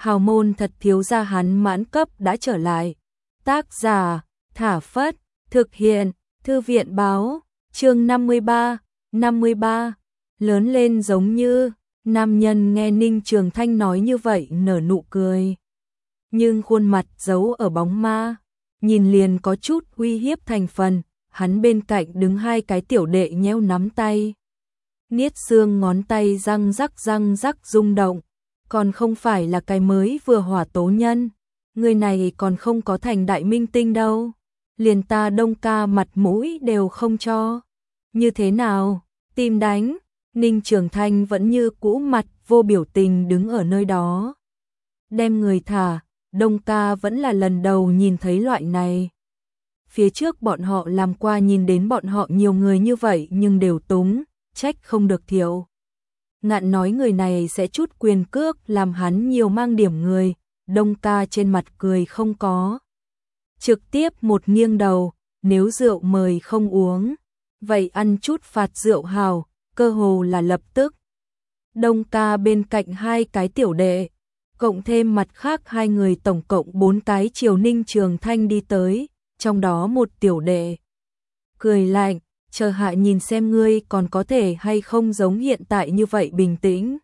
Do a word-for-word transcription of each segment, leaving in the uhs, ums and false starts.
hào môn thật thiếu gia hắn mãn cấp đã trở lại. Tác giả, Thả Phất, thực hiện, Thư viện báo, chương năm mươi ba, năm mươi ba, lớn lên giống như, nam nhân nghe Ninh Trường Thanh nói như vậy nở nụ cười. Nhưng khuôn mặt giấu ở bóng ma, nhìn liền có chút uy hiếp thành phần, hắn bên cạnh đứng hai cái tiểu đệ nheo nắm tay. Niết xương ngón tay răng rắc răng rắc rung động, còn không phải là cái mới vừa hỏa tố nhân, người này còn không có thành đại minh tinh đâu, liền ta Đông ca mặt mũi đều không cho. Như thế nào, tìm đánh? Ninh Trường Thanh vẫn như cũ mặt vô biểu tình đứng ở nơi đó. Đem người thả, Đông ca vẫn là lần đầu nhìn thấy loại này. Phía trước bọn họ làm qua nhìn đến bọn họ nhiều người như vậy nhưng đều túng, trách không được thiểu. Ngạn nói người này sẽ chút quyền cước làm hắn nhiều mang điểm người, Đông ca trên mặt cười không có. Trực tiếp một nghiêng đầu, nếu rượu mời không uống, vậy ăn chút phạt rượu hào, cơ hồ là lập tức. Đông ca bên cạnh hai cái tiểu đệ, cộng thêm mặt khác hai người tổng cộng bốn cái chiều Ninh Trường Thanh đi tới, trong đó một tiểu đệ. Cười lạnh, chờ hạ nhìn xem ngươi còn có thể hay không giống hiện tại như vậy bình tĩnh.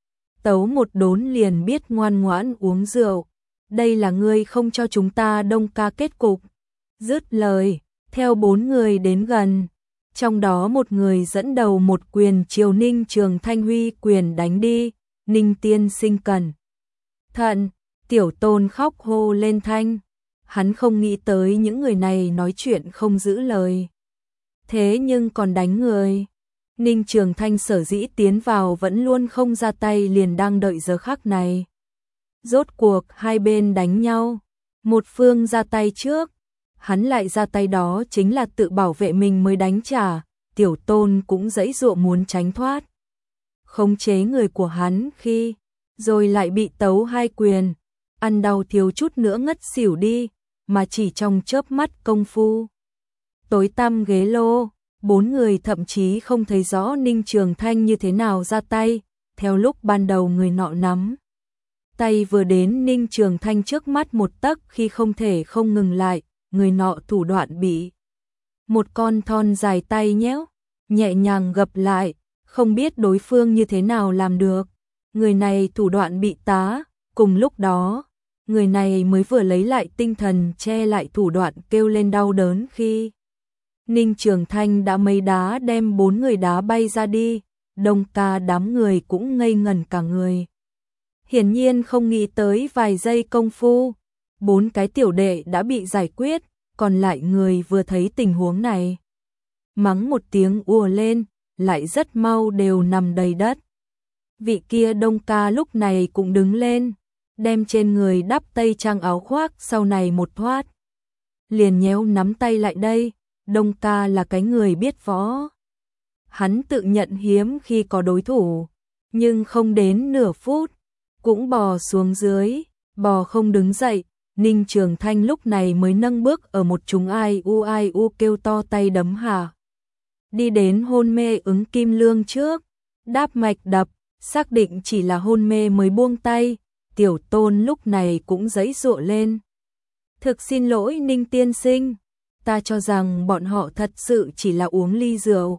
Tấu một đốn liền biết ngoan ngoãn uống rượu, đây là ngươi không cho chúng ta Đông ca kết cục. Dứt lời, theo bốn người đến gần, trong đó một người dẫn đầu một quyền chiều Ninh Trường Thanh huy quyền đánh đi, Ninh tiên sinh cẩn thận, tiểu tôn khóc hô lên thanh, hắn không nghĩ tới những người này nói chuyện không giữ lời. Thế nhưng còn đánh người. Ninh Trường Thanh sở dĩ tiến vào vẫn luôn không ra tay liền đang đợi giờ khắc này. Rốt cuộc hai bên đánh nhau, một phương ra tay trước, hắn lại ra tay đó chính là tự bảo vệ mình mới đánh trả, tiểu tôn cũng giãy giụa muốn tránh thoát. Khống chế người của hắn khi, rồi lại bị tấu hai quyền, ăn đau thiếu chút nữa ngất xỉu đi, mà chỉ trong chớp mắt công phu. Tối tăm ghế lô, bốn người thậm chí không thấy rõ Ninh Trường Thanh như thế nào ra tay, theo lúc ban đầu người nọ nắm. Tay vừa đến Ninh Trường Thanh trước mắt một tấc khi không thể không ngừng lại, người nọ thủ đoạn bị một con thon dài tay nhéo, nhẹ nhàng gập lại, không biết đối phương như thế nào làm được. Người này thủ đoạn bị tá, cùng lúc đó, người này mới vừa lấy lại tinh thần che lại thủ đoạn kêu lên đau đớn khi Ninh Trường Thanh đã mấy đá đem bốn người đá bay ra đi, Đông ca đám người cũng ngây ngẩn cả người. Hiển nhiên không nghĩ tới vài giây công phu, bốn cái tiểu đệ đã bị giải quyết, còn lại người vừa thấy tình huống này. Mắng một tiếng ùa lên, lại rất mau đều nằm đầy đất. Vị kia Đông ca lúc này cũng đứng lên, đem trên người đắp tây trang áo khoác sau này một thoát. Liền nhéo nắm tay lại đây, Đông ca là cái người biết võ. Hắn tự nhận hiếm khi có đối thủ, nhưng không đến nửa phút, cũng bò xuống dưới, bò không đứng dậy. Ninh Trường Thanh lúc này mới nâng bước ở một chúng ai u ai u kêu to tay đấm hạ. Đi đến hôn mê ứng kim lương trước, đáp mạch đập, xác định chỉ là hôn mê mới buông tay, tiểu tôn lúc này cũng giãy giụa lên. Thực xin lỗi Ninh tiên sinh, ta cho rằng bọn họ thật sự chỉ là uống ly rượu.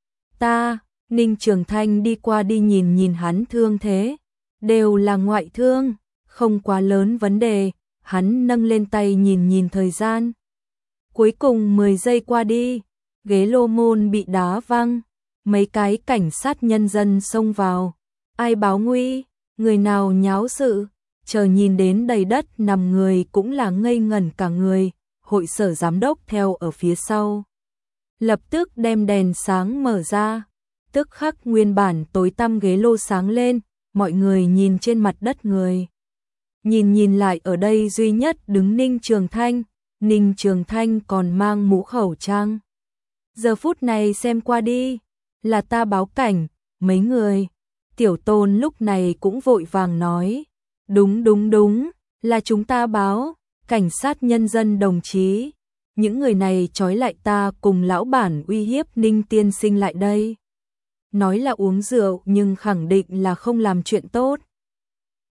Ta, Ninh Trường Thanh đi qua đi nhìn nhìn hắn thương thế, đều là ngoại thương, không quá lớn vấn đề, hắn nâng lên tay nhìn nhìn thời gian. Cuối cùng mười giây qua đi, ghế lô môn bị đá văng, mấy cái cảnh sát nhân dân xông vào. Ai báo nguy, người nào nháo sự, chờ nhìn đến đầy đất nằm người cũng là ngây ngẩn cả người, hội sở giám đốc theo ở phía sau. Lập tức đem đèn sáng mở ra, tức khắc nguyên bản tối tăm ghế lô sáng lên, mọi người nhìn trên mặt đất người. Nhìn nhìn lại ở đây duy nhất đứng Ninh Trường Thanh, Ninh Trường Thanh còn mang mũ khẩu trang. Giờ phút này xem qua đi, là ta báo cảnh, mấy người. Tiểu tôn lúc này cũng vội vàng nói, đúng đúng đúng, là chúng ta báo, cảnh sát nhân dân đồng chí. Những người này trói lại ta cùng lão bản uy hiếp Ninh tiên sinh lại đây. Nói là uống rượu nhưng khẳng định là không làm chuyện tốt.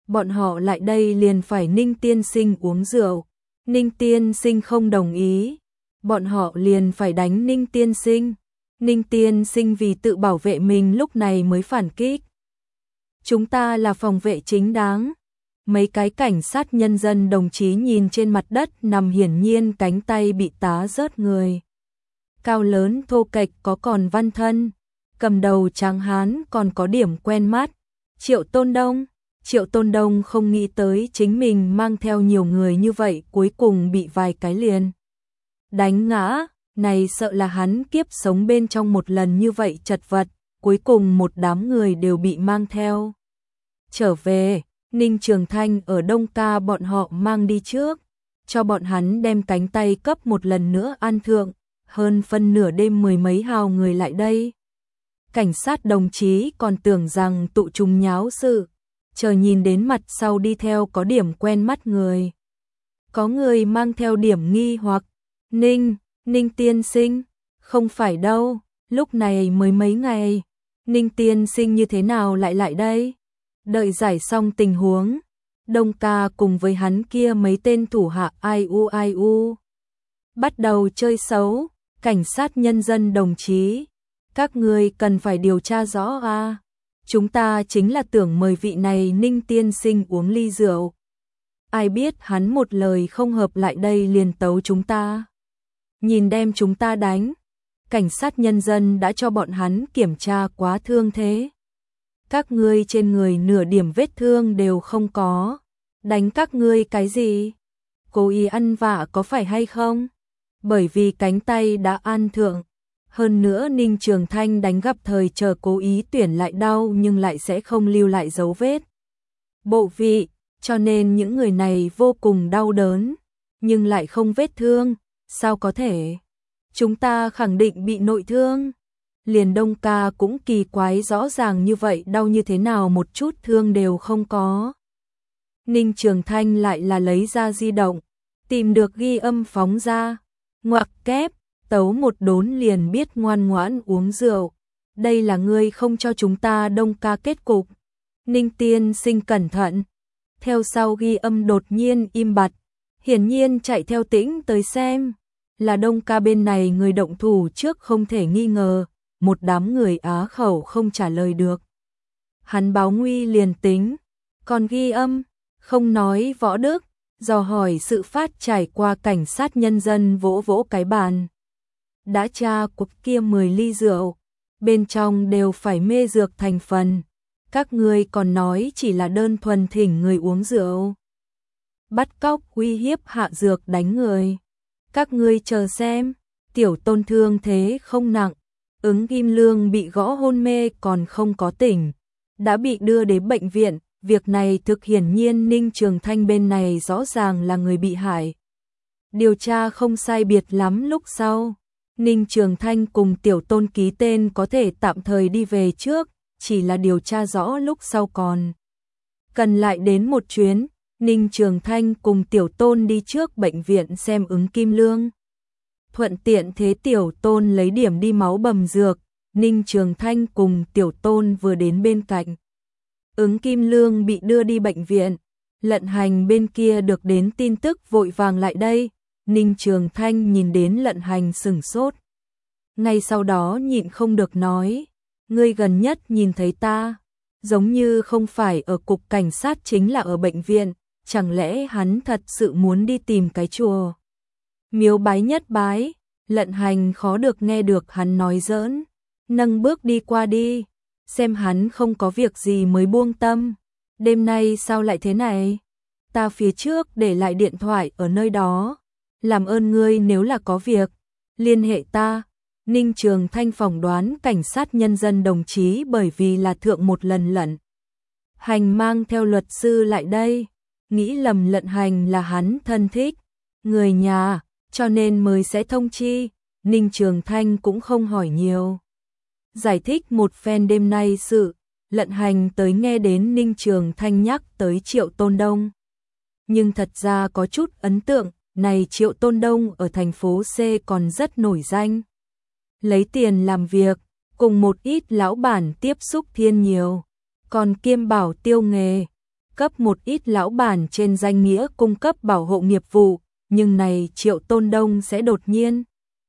bọn họ lại đây liền phải Ninh tiên sinh uống rượu. Ninh tiên sinh không đồng ý, bọn họ liền phải đánh Ninh tiên sinh. Ninh tiên sinh vì tự bảo vệ mình lúc này mới phản kích. Chúng ta là phòng vệ chính đáng. Mấy cái cảnh sát nhân dân đồng chí nhìn trên mặt đất nằm hiển nhiên cánh tay bị tá rớt người. Cao lớn thô kệch có còn văn thân, cầm đầu trắng hán còn có điểm quen mắt. Triệu Tôn Đông. Triệu Tôn Đông không nghĩ tới chính mình mang theo nhiều người như vậy cuối cùng bị vài cái liền đánh ngã. Này sợ là hắn kiếp sống bên trong một lần như vậy chật vật, cuối cùng một đám người đều bị mang theo trở về. Ninh Trường Thanh ở Đông Ca bọn họ mang đi trước, cho bọn hắn đem cánh tay cấp một lần nữa an thượng. Hơn phân nửa đêm mười mấy hào người lại đây. Cảnh sát đồng chí còn tưởng rằng tụ trùng nháo sự, chờ nhìn đến mặt sau đi theo có điểm quen mắt người. Có người mang theo điểm nghi hoặc, Ninh, Ninh tiên sinh, không phải đâu, lúc này mới mấy ngày, Ninh tiên sinh như thế nào lại lại đây? Đợi giải xong tình huống, Đông Ca cùng với hắn kia mấy tên thủ hạ ai u ai u bắt đầu chơi xấu. Cảnh sát nhân dân đồng chí, các người cần phải điều tra rõ a. Chúng ta chính là tưởng mời vị này Ninh tiên sinh uống ly rượu. Ai biết hắn một lời không hợp lại đây liền tấu chúng ta. Nhìn đem chúng ta đánh. Cảnh sát nhân dân đã cho bọn hắn kiểm tra quá thương thế. Các ngươi trên người nửa điểm vết thương đều không có. Đánh các ngươi cái gì? Cố ý ăn vạ có phải hay không? Bởi vì cánh tay đã an thượng. Hơn nữa Ninh Trường Thanh đánh gặp thời chờ cố ý tuyển lại đau nhưng lại sẽ không lưu lại dấu vết bộ vị, cho nên những người này vô cùng đau đớn, nhưng lại không vết thương, sao có thể? Chúng ta khẳng định bị nội thương. Liền Đông Ca cũng kỳ quái rõ ràng như vậy đau như thế nào một chút thương đều không có. Ninh Trường Thanh lại là lấy ra di động, tìm được ghi âm phóng ra, ngoặc kép, tấu một đốn liền biết ngoan ngoãn uống rượu. Đây là ngươi không cho chúng ta Đông Ca kết cục. Ninh tiên sinh cẩn thận. Theo sau ghi âm đột nhiên im bặt, hiển nhiên chạy theo tĩnh tới xem. Là Đông Ca bên này người động thủ trước không thể nghi ngờ, một đám người á khẩu không trả lời được. Hắn báo nguy liền tính, còn ghi âm, không nói võ đức, dò hỏi sự phát trải qua cảnh sát nhân dân vỗ vỗ cái bàn. Đã tra cuộc kia mười ly rượu, bên trong đều phải mê dược thành phần. Các ngươi còn nói chỉ là đơn thuần thỉnh người uống rượu. Bắt cóc uy hiếp hạ dược đánh người. Các ngươi chờ xem, tiểu tôn thương thế không nặng, ứng kim lương bị gõ hôn mê còn không có tỉnh, đã bị đưa đến bệnh viện. Việc này thực hiển nhiên Ninh Trường Thanh bên này rõ ràng là người bị hại. Điều tra không sai biệt lắm lúc sau, Ninh Trường Thanh cùng tiểu tôn ký tên có thể tạm thời đi về trước, chỉ là điều tra rõ lúc sau còn cần lại đến một chuyến. Ninh Trường Thanh cùng tiểu tôn đi trước bệnh viện xem ứng kim lương. Thuận tiện thế tiểu tôn lấy điểm đi máu bầm dược, Ninh Trường Thanh cùng tiểu tôn vừa đến bên cạnh. Ứng kim lương bị đưa đi bệnh viện, Lận Hành bên kia được đến tin tức vội vàng lại đây. Ninh Trường Thanh nhìn đến Lận Hành sửng sốt. Ngay sau đó nhịn không được nói, ngươi gần nhất nhìn thấy ta, giống như không phải ở cục cảnh sát chính là ở bệnh viện, chẳng lẽ hắn thật sự muốn đi tìm cái chùa miếu bái nhất bái? Lận Hành khó được nghe được hắn nói giỡn, nâng bước đi qua đi, xem hắn không có việc gì mới buông tâm. Đêm nay sao lại thế này? Ta phía trước để lại điện thoại ở nơi đó, làm ơn ngươi nếu là có việc, liên hệ ta. Ninh Trường Thanh phỏng đoán cảnh sát nhân dân đồng chí bởi vì là thượng một lần Lận Hành mang theo luật sư lại đây, nghĩ lầm Lận Hành là hắn thân thích, người nhà, cho nên mới sẽ thông chi. Ninh Trường Thanh cũng không hỏi nhiều, giải thích một phen đêm nay sự. Lận Hành tới nghe đến Ninh Trường Thanh nhắc tới Triệu Tôn Đông, nhưng thật ra có chút ấn tượng. Này Triệu Tôn Đông ở thành phố C còn rất nổi danh, lấy tiền làm việc, cùng một ít lão bản tiếp xúc thiên nhiều, còn kiêm bảo tiêu nghề. cấp một ít lão bản trên danh nghĩa cung cấp bảo hộ nghiệp vụ, nhưng này Triệu Tôn Đông sẽ đột nhiên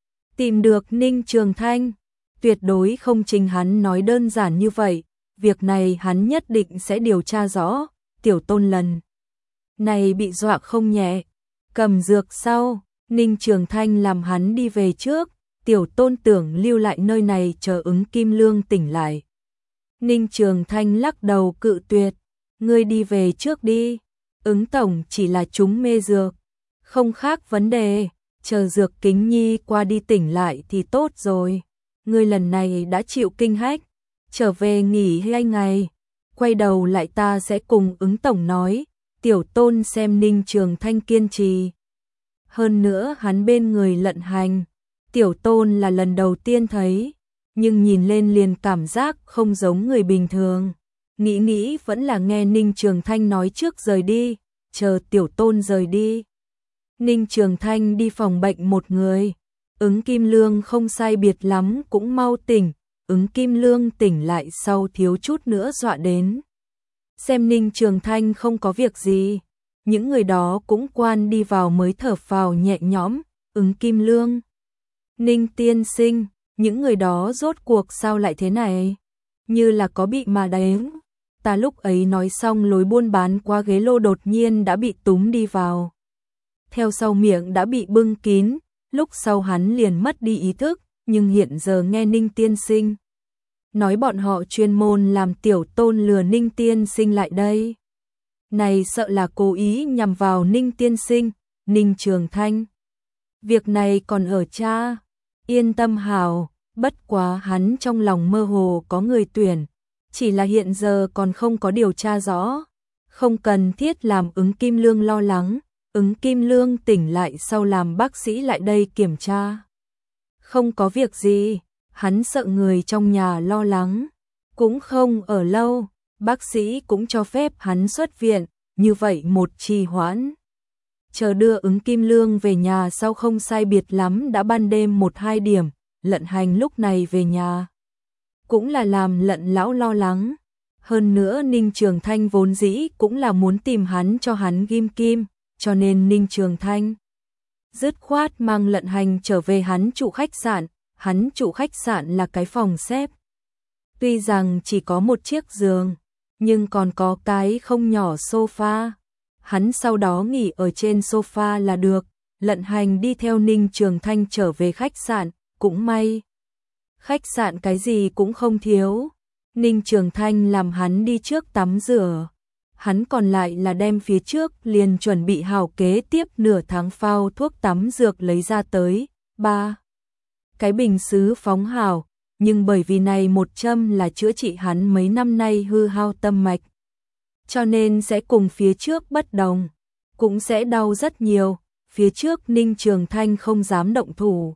tìm được Ninh Trường Thanh. Tuyệt đối không trình hắn nói đơn giản như vậy, việc này hắn nhất định sẽ điều tra rõ. Tiểu Tôn lần này bị dọa không nhẹ, cầm dược sau, Ninh Trường Thanh làm hắn đi về trước, Tiểu Tôn tưởng lưu lại nơi này chờ ứng Kim Lương tỉnh lại. Ninh Trường Thanh lắc đầu cự tuyệt, ngươi đi về trước đi, ứng tổng chỉ là chúng mê dược, không khác vấn đề, chờ dược kính nhi qua đi tỉnh lại thì tốt rồi. Ngươi lần này đã chịu kinh hách, trở về nghỉ hai ngày, quay đầu lại ta sẽ cùng ứng tổng nói. Tiểu Tôn xem Ninh Trường Thanh kiên trì. Hơn nữa hắn bên người Lận Hành, Tiểu Tôn là lần đầu tiên thấy, nhưng nhìn lên liền cảm giác không giống người bình thường. Nghĩ nghĩ vẫn là nghe Ninh Trường Thanh nói trước rời đi, chờ Tiểu Tôn rời đi. Ninh Trường Thanh đi phòng bệnh một người, ứng Kim Lương không sai biệt lắm cũng mau tỉnh, ứng Kim Lương tỉnh lại sau thiếu chút nữa dọa đến. Xem Ninh Trường Thanh không có việc gì, những người đó cũng quan đi vào mới thở phào nhẹ nhõm, ứng Kim Lương. Ninh tiên sinh, những người đó rốt cuộc sao lại thế này? Như là có bị mà đánh. Ta lúc ấy nói xong lối buôn bán qua ghế lô đột nhiên đã bị túm đi vào. Theo sau miệng đã bị bưng kín, lúc sau hắn liền mất đi ý thức, nhưng hiện giờ nghe Ninh tiên sinh nói bọn họ chuyên môn làm Tiểu Tôn lừa Ninh tiên sinh lại đây. Này sợ là cố ý nhằm vào Ninh tiên sinh, Ninh Trường Thanh. Việc này còn ở cha, yên tâm hào, bất quá hắn trong lòng mơ hồ có người tuyển, chỉ là hiện giờ còn không có điều tra rõ, không cần thiết làm ứng Kim Lương lo lắng, ứng Kim Lương tỉnh lại sau làm bác sĩ lại đây kiểm tra. Không có việc gì, hắn sợ người trong nhà lo lắng, cũng không ở lâu, bác sĩ cũng cho phép hắn xuất viện, như vậy một trì hoãn. Chờ đưa ứng Kim Lương về nhà sau không sai biệt lắm đã ban đêm một hai điểm, Lận Hành lúc này về nhà. Cũng là làm Lận lão lo lắng, hơn nữa Ninh Trường Thanh vốn dĩ cũng là muốn tìm hắn cho hắn ghim kim, cho nên Ninh Trường Thanh dứt khoát mang Lận Hành trở về hắn trụ khách sạn, hắn trụ khách sạn là cái phòng xếp. Tuy rằng chỉ có một chiếc giường, nhưng còn có cái không nhỏ sofa. Hắn sau đó nghỉ ở trên sofa là được, Lận Hành đi theo Ninh Trường Thanh trở về khách sạn, cũng may. Khách sạn cái gì cũng không thiếu, Ninh Trường Thanh làm hắn đi trước tắm rửa. Hắn còn lại là đem phía trước liền chuẩn bị hào kế tiếp nửa tháng phao thuốc tắm dược lấy ra tới, ba. Cái bình sứ phóng hào, nhưng bởi vì này một châm là chữa trị hắn mấy năm nay hư hao tâm mạch. Cho nên sẽ cùng phía trước bất đồng, cũng sẽ đau rất nhiều, phía trước Ninh Trường Thanh không dám động thủ.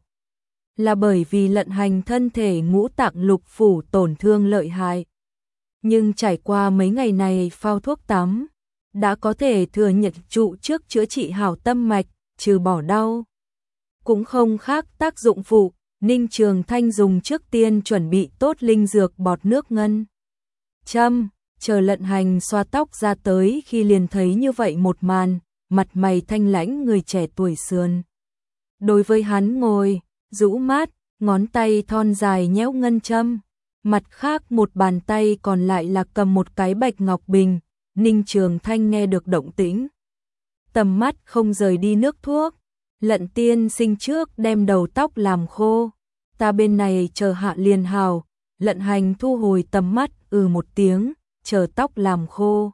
Là bởi vì Lận Hành thân thể ngũ tạng lục phủ tổn thương lợi hại. Nhưng trải qua mấy ngày này phao thuốc tắm, đã có thể thừa nhận trụ trước chữa trị hảo tâm mạch, trừ bỏ đau. Cũng không khác tác dụng phụ, Ninh Trường Thanh dùng trước tiên chuẩn bị tốt linh dược bọt nước ngân châm, chờ Lận Hành xoa tóc ra tới khi liền thấy như vậy một màn, mặt mày thanh lãnh người trẻ tuổi sườn. Đối với hắn ngồi, rũ mát, ngón tay thon dài nhéo ngân châm, mặt khác một bàn tay còn lại là cầm một cái bạch ngọc bình, Ninh Trường Thanh nghe được động tĩnh. Tầm mắt không rời đi nước thuốc, Lận tiên sinh trước đem đầu tóc làm khô, ta bên này chờ hạ liền hào, Lận Hành thu hồi tầm mắt ừ một tiếng, chờ tóc làm khô.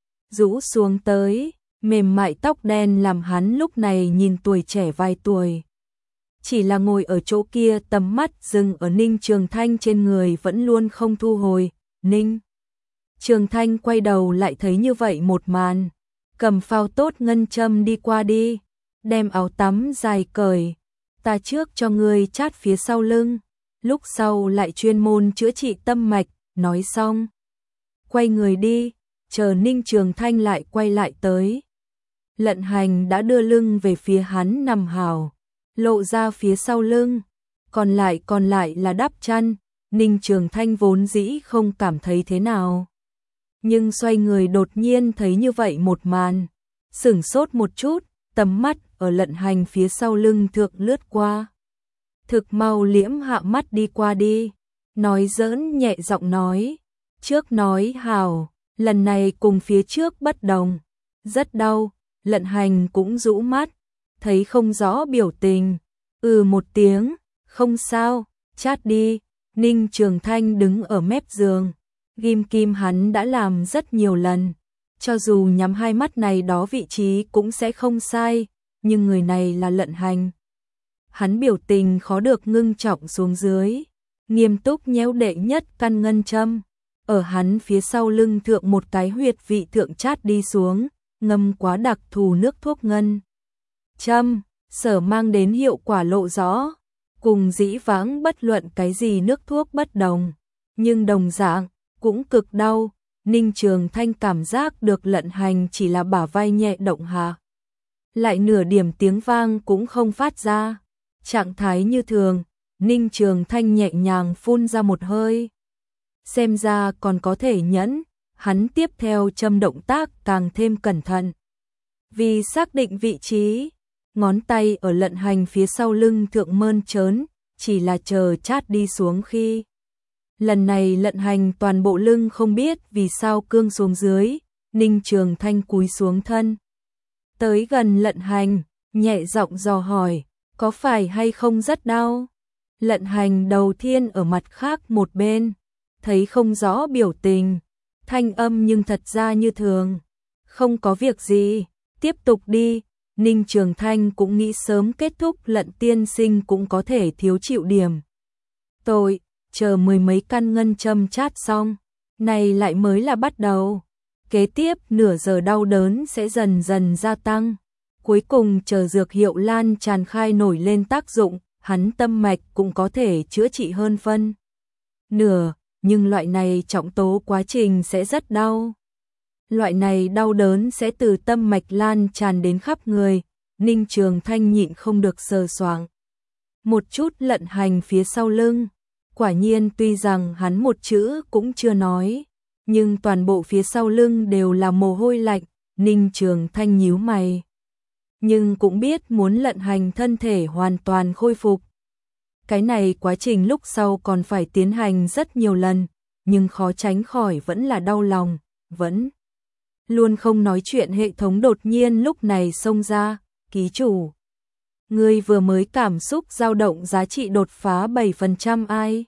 Rũ xuống tới, mềm mại tóc đen làm hắn lúc này nhìn tuổi trẻ vài tuổi. Chỉ là ngồi ở chỗ kia tầm mắt dừng ở Ninh Trường Thanh trên người vẫn luôn không thu hồi, Ninh Trường Thanh quay đầu lại thấy như vậy một màn, cầm phao tốt ngân châm đi qua đi, đem áo tắm dài cởi, ta trước cho ngươi chát phía sau lưng, lúc sau lại chuyên môn chữa trị tâm mạch, nói xong. Quay người đi, chờ Ninh Trường Thanh lại quay lại tới. Lận Hành đã đưa lưng về phía hắn nằm hào, lộ ra phía sau lưng, còn lại còn lại là đắp chăn, Ninh Trường Thanh vốn dĩ không cảm thấy thế nào. Nhưng xoay người đột nhiên thấy như vậy một màn, sửng sốt một chút, tầm mắt ở Lận Hành phía sau lưng thượng lướt qua. Thực mau liễm hạ mắt đi qua đi, nói giỡn nhẹ giọng nói, trước nói hảo, lần này cùng phía trước bất đồng, rất đau. Lận Hành cũng rũ mắt, thấy không rõ biểu tình, ừ một tiếng, không sao, chát đi. Ninh Trường Thanh đứng ở mép giường, ghim kim hắn đã làm rất nhiều lần, cho dù nhắm hai mắt này đó vị trí cũng sẽ không sai, nhưng người này là Lận Hành. Hắn biểu tình khó được ngưng trọng xuống dưới, nghiêm túc nhéo đệ nhất căn ngân châm, ở hắn phía sau lưng thượng một cái huyệt vị thượng chát đi xuống, ngâm quá đặc thù nước thuốc ngân châm, sở mang đến hiệu quả lộ rõ, cùng dĩ vãng bất luận cái gì nước thuốc bất đồng, nhưng đồng dạng cũng cực đau. Ninh Trường Thanh cảm giác được Lận Hành chỉ là bả vai nhẹ động hạ, lại nửa điểm tiếng vang cũng không phát ra, trạng thái như thường. Ninh Trường Thanh nhẹ nhàng phun ra một hơi, xem ra còn có thể nhẫn. Hắn tiếp theo châm động tác càng thêm cẩn thận, vì xác định vị trí, ngón tay ở Lận Hành phía sau lưng thượng mơn trớn, chỉ là chờ chát đi xuống khi. Lần này Lận Hành toàn bộ lưng không biết vì sao cương xuống dưới, Ninh Trường Thanh cúi xuống thân, tới gần Lận Hành, nhẹ giọng dò hỏi, có phải hay không rất đau? Lận Hành đầu tiên ở mặt khác một bên, thấy không rõ biểu tình, thanh âm nhưng thật ra như thường, không có việc gì, tiếp tục đi. Ninh Trường Thanh cũng nghĩ sớm kết thúc, Lận tiên sinh cũng có thể thiếu chịu điểm tội, chờ mười mấy căn ngân châm chát xong, này lại mới là bắt đầu. Kế tiếp nửa giờ đau đớn sẽ dần dần gia tăng, cuối cùng chờ dược hiệu lan tràn khai nổi lên tác dụng, hắn tâm mạch cũng có thể chữa trị hơn phân nửa, nhưng loại này trọng tố quá trình sẽ rất đau. Loại này đau đớn sẽ từ tâm mạch lan tràn đến khắp người. Ninh Trường Thanh nhịn không được sờ soạng một chút Lận Hành phía sau lưng, quả nhiên tuy rằng hắn một chữ cũng chưa nói, nhưng toàn bộ phía sau lưng đều là mồ hôi lạnh. Ninh Trường Thanh nhíu mày, nhưng cũng biết muốn Lận Hành thân thể hoàn toàn khôi phục, cái này quá trình lúc sau còn phải tiến hành rất nhiều lần, nhưng khó tránh khỏi vẫn là đau lòng, vẫn luôn không nói chuyện. Hệ thống đột nhiên lúc này xông ra, ký chủ, ngươi vừa mới cảm xúc dao động giá trị đột phá bảy phần trăm ai?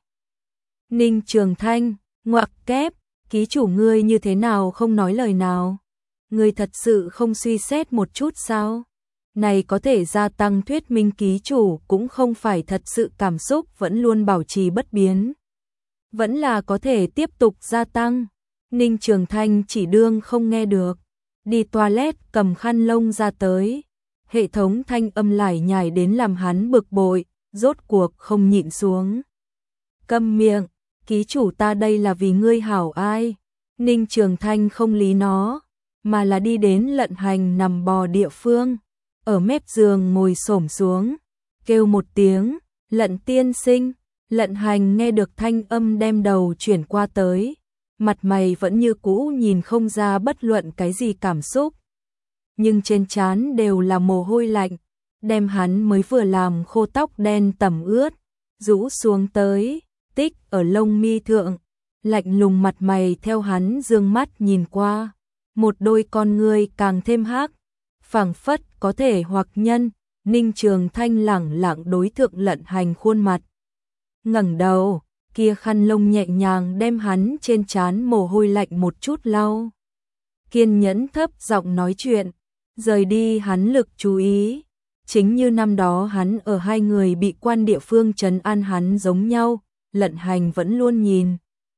Ninh Trường Thanh, ngoặc kép, ký chủ ngươi như thế nào không nói lời nào? Ngươi thật sự không suy xét một chút sao? Này có thể gia tăng thuyết minh ký chủ cũng không phải thật sự cảm xúc vẫn luôn bảo trì bất biến, vẫn là có thể tiếp tục gia tăng. Ninh Trường Thanh chỉ đương không nghe được, đi toilet cầm khăn lông ra tới, hệ thống thanh âm lải nhải đến làm hắn bực bội, rốt cuộc không nhịn xuống. Câm miệng, ký chủ ta đây là vì ngươi hảo ai? Ninh Trường Thanh không lý nó, mà là đi đến Lận Hành nằm bò địa phương, ở mép giường ngồi xổm xuống, kêu một tiếng, Lận tiên sinh. Lận Hành nghe được thanh âm đem đầu chuyển qua tới, mặt mày vẫn như cũ nhìn không ra bất luận cái gì cảm xúc, nhưng trên trán đều là mồ hôi lạnh, đem hắn mới vừa làm khô tóc đen tẩm ướt, rũ xuống tới, tích ở lông mi thượng, lạnh lùng mặt mày theo hắn dương mắt nhìn qua, một đôi con ngươi càng thêm hắc, phảng phất có thể hoặc nhân. Ninh Trường Thanh lẳng lặng đối thượng Lận Hành khuôn mặt, ngẩng đầu, kia khăn lông nhẹ nhàng đem hắn trên trán mồ hôi lạnh một chút lau. Kiên nhẫn thấp giọng nói chuyện, rời đi hắn lực chú ý, chính như năm đó hắn ở hai người bị quan địa phương trấn an hắn giống nhau. Lận Hành vẫn luôn nhìn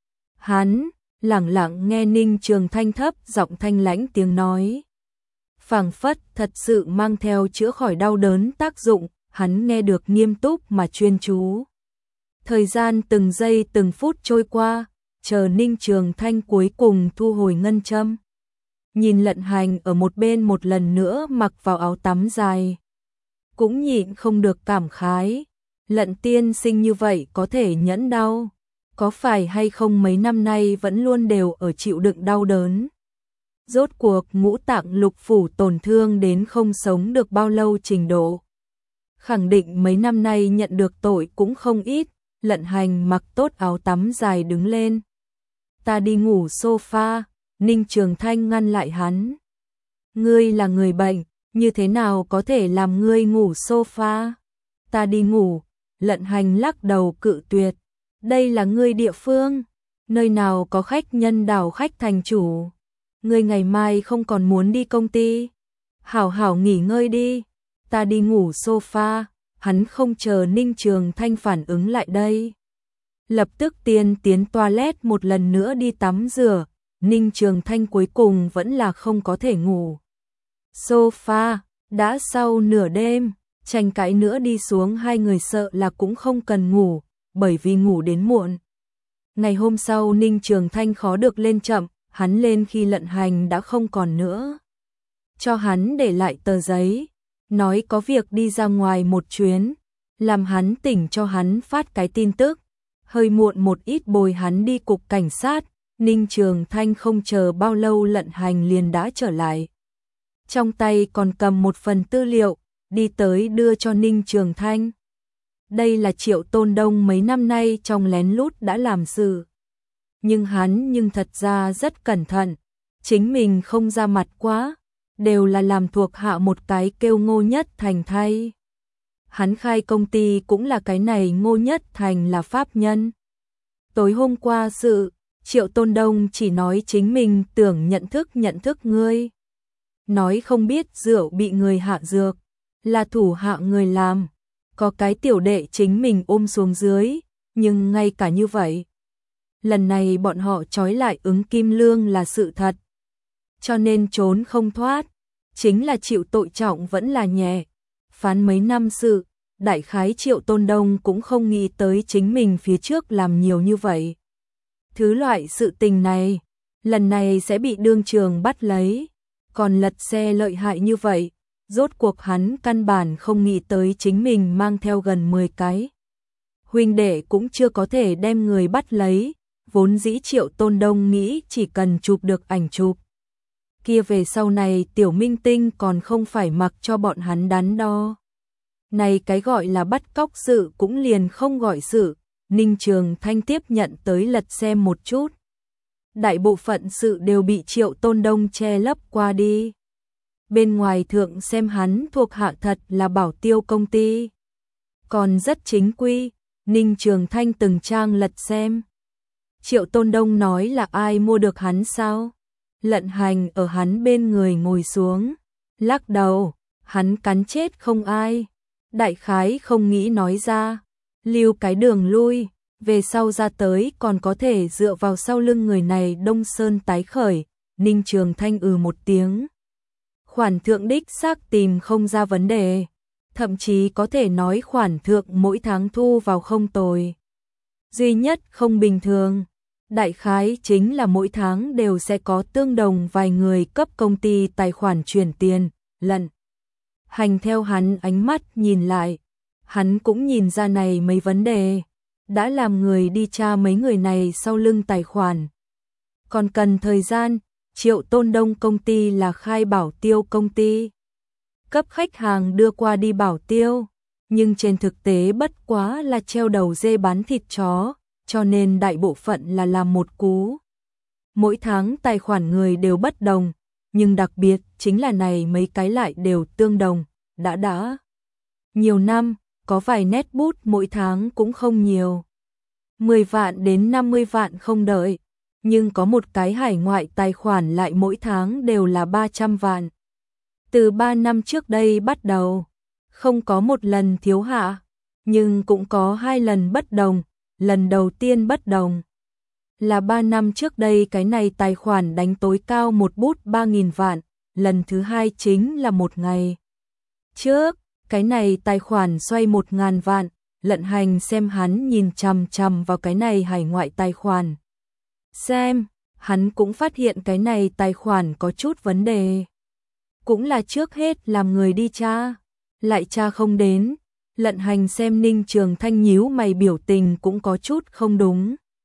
hắn, lẳng lặng nghe Ninh Trường Thanh thấp giọng thanh lãnh tiếng nói, phảng phất thật sự mang theo chữa khỏi đau đớn tác dụng. Hắn nghe được nghiêm túc mà chuyên chú. Thời gian từng giây từng phút trôi qua, chờ Ninh Trường Thanh cuối cùng thu hồi ngân châm, nhìn Lận Hành ở một bên một lần nữa mặc vào áo tắm dài, cũng nhịn không được cảm khái, Lận tiên sinh như vậy có thể nhẫn đau, có phải hay không mấy năm nay vẫn luôn đều ở chịu đựng đau đớn. Rốt cuộc ngũ tạng lục phủ tổn thương đến không sống được bao lâu trình độ. Khẳng định mấy năm nay nhận được tội cũng không ít, Lận Hành mặc tốt áo tắm dài đứng lên. Ta đi ngủ sofa, Ninh Trường Thanh ngăn lại hắn. Ngươi là người bệnh, như thế nào có thể làm ngươi ngủ sofa? Ta đi ngủ, Lận Hành lắc đầu cự tuyệt. Đây là ngươi địa phương, nơi nào có khách nhân đảo khách thành chủ. Ngươi ngày mai không còn muốn đi công ty. Hảo hảo nghỉ ngơi đi, ta đi ngủ sofa. Hắn không chờ Ninh Trường Thanh phản ứng lại đây. Lập tức tiên tiến toilet một lần nữa đi tắm rửa. Ninh Trường Thanh cuối cùng vẫn là không có thể ngủ. Sofa, đã sau nửa đêm, tranh cãi nữa đi xuống hai người sợ là cũng không cần ngủ, bởi vì ngủ đến muộn. Ngày hôm sau Ninh Trường Thanh khó được lên chậm, hắn lên khi Lận Hành đã không còn nữa. Cho hắn để lại tờ giấy, nói có việc đi ra ngoài một chuyến, làm hắn tỉnh cho hắn phát cái tin tức. Hơi muộn một ít bồi hắn đi cục cảnh sát, Ninh Trường Thanh không chờ bao lâu Lận Hành liền đã trở lại. Trong tay còn cầm một phần tư liệu, đi tới đưa cho Ninh Trường Thanh. Đây là Triệu Tôn Đông mấy năm nay trong lén lút đã làm sự. Nhưng hắn nhưng thật ra rất cẩn thận, chính mình không ra mặt quá, đều là làm thuộc hạ một cái kêu Ngô Nhất Thành thay. Hắn khai công ty cũng là cái này Ngô Nhất Thành là pháp nhân. Tối hôm qua sự, Triệu Tôn Đông chỉ nói chính mình tưởng nhận thức nhận thức ngươi. Nói không biết rượu bị người hạ dược, là thủ hạ người làm. Có cái tiểu đệ chính mình ôm xuống dưới, nhưng ngay cả như vậy. Lần này bọn họ trói lại ứng kim lương là sự thật. Cho nên trốn không thoát, chính là chịu tội trọng vẫn là nhẹ. Phán mấy năm sự, đại khái Triệu Tôn Đông cũng không nghĩ tới chính mình phía trước làm nhiều như vậy. Thứ loại sự tình này, lần này sẽ bị đương trường bắt lấy, còn lật xe lợi hại như vậy, rốt cuộc hắn căn bản không nghĩ tới chính mình mang theo gần mười cái. Huynh đệ cũng chưa có thể đem người bắt lấy, vốn dĩ Triệu Tôn Đông nghĩ chỉ cần chụp được ảnh chụp. Kia về sau này tiểu minh tinh còn không phải mặc cho bọn hắn đắn đo. Này cái gọi là bắt cóc sự cũng liền không gọi sự, Ninh Trường Thanh tiếp nhận tới lật xem một chút. Đại bộ phận sự đều bị Triệu Tôn Đông che lấp qua đi. Bên ngoài thượng xem hắn thuộc hạ thật là bảo tiêu công ty. Còn rất chính quy, Ninh Trường Thanh từng trang lật xem. Triệu Tôn Đông nói là ai mua được hắn sao? Lận Hành ở hắn bên người ngồi xuống, lắc đầu, hắn cắn chết không ai. Đại khái không nghĩ nói ra, lưu cái đường lui, về sau ra tới còn có thể dựa vào sau lưng người này Đông Sơn tái khởi. Ninh Trường Thanh ừ một tiếng. Khoản thượng đích xác tìm không ra vấn đề, thậm chí có thể nói khoản thượng mỗi tháng thu vào không tồi. Duy nhất không bình thường, đại khái chính là mỗi tháng đều sẽ có tương đồng vài người cấp công ty tài khoản chuyển tiền. Lận Hành theo hắn ánh mắt nhìn lại, hắn cũng nhìn ra này mấy vấn đề, đã làm người đi tra mấy người này sau lưng tài khoản. Còn cần thời gian. Triệu Tôn Đông công ty là khai bảo tiêu công ty, cấp khách hàng đưa qua đi bảo tiêu, nhưng trên thực tế bất quá là treo đầu dê bán thịt chó, cho nên đại bộ phận là làm một cú. Mỗi tháng tài khoản người đều bất đồng, nhưng đặc biệt chính là này mấy cái lại đều tương đồng, đã đã. Nhiều năm, có vài nét bút mỗi tháng cũng không nhiều. mười vạn đến năm mươi vạn không đợi. Nhưng có một cái hải ngoại tài khoản lại mỗi tháng đều là ba trăm vạn. Từ ba năm trước đây bắt đầu, không có một lần thiếu hạ, nhưng cũng có hai lần bất đồng. Lần đầu tiên bất đồng là ba năm trước đây cái này tài khoản đánh tối cao một bút ba nghìn vạn, lần thứ hai chính là một ngày trước, cái này tài khoản xoay một ngàn vạn. Lận Hành xem hắn nhìn chằm chằm vào cái này hải ngoại tài khoản. Xem, hắn cũng phát hiện cái này tài khoản có chút vấn đề. Cũng là trước hết làm người đi tra, lại tra không đến. Lận Hành xem Ninh Trường Thanh nhíu mày biểu tình cũng có chút không đúng.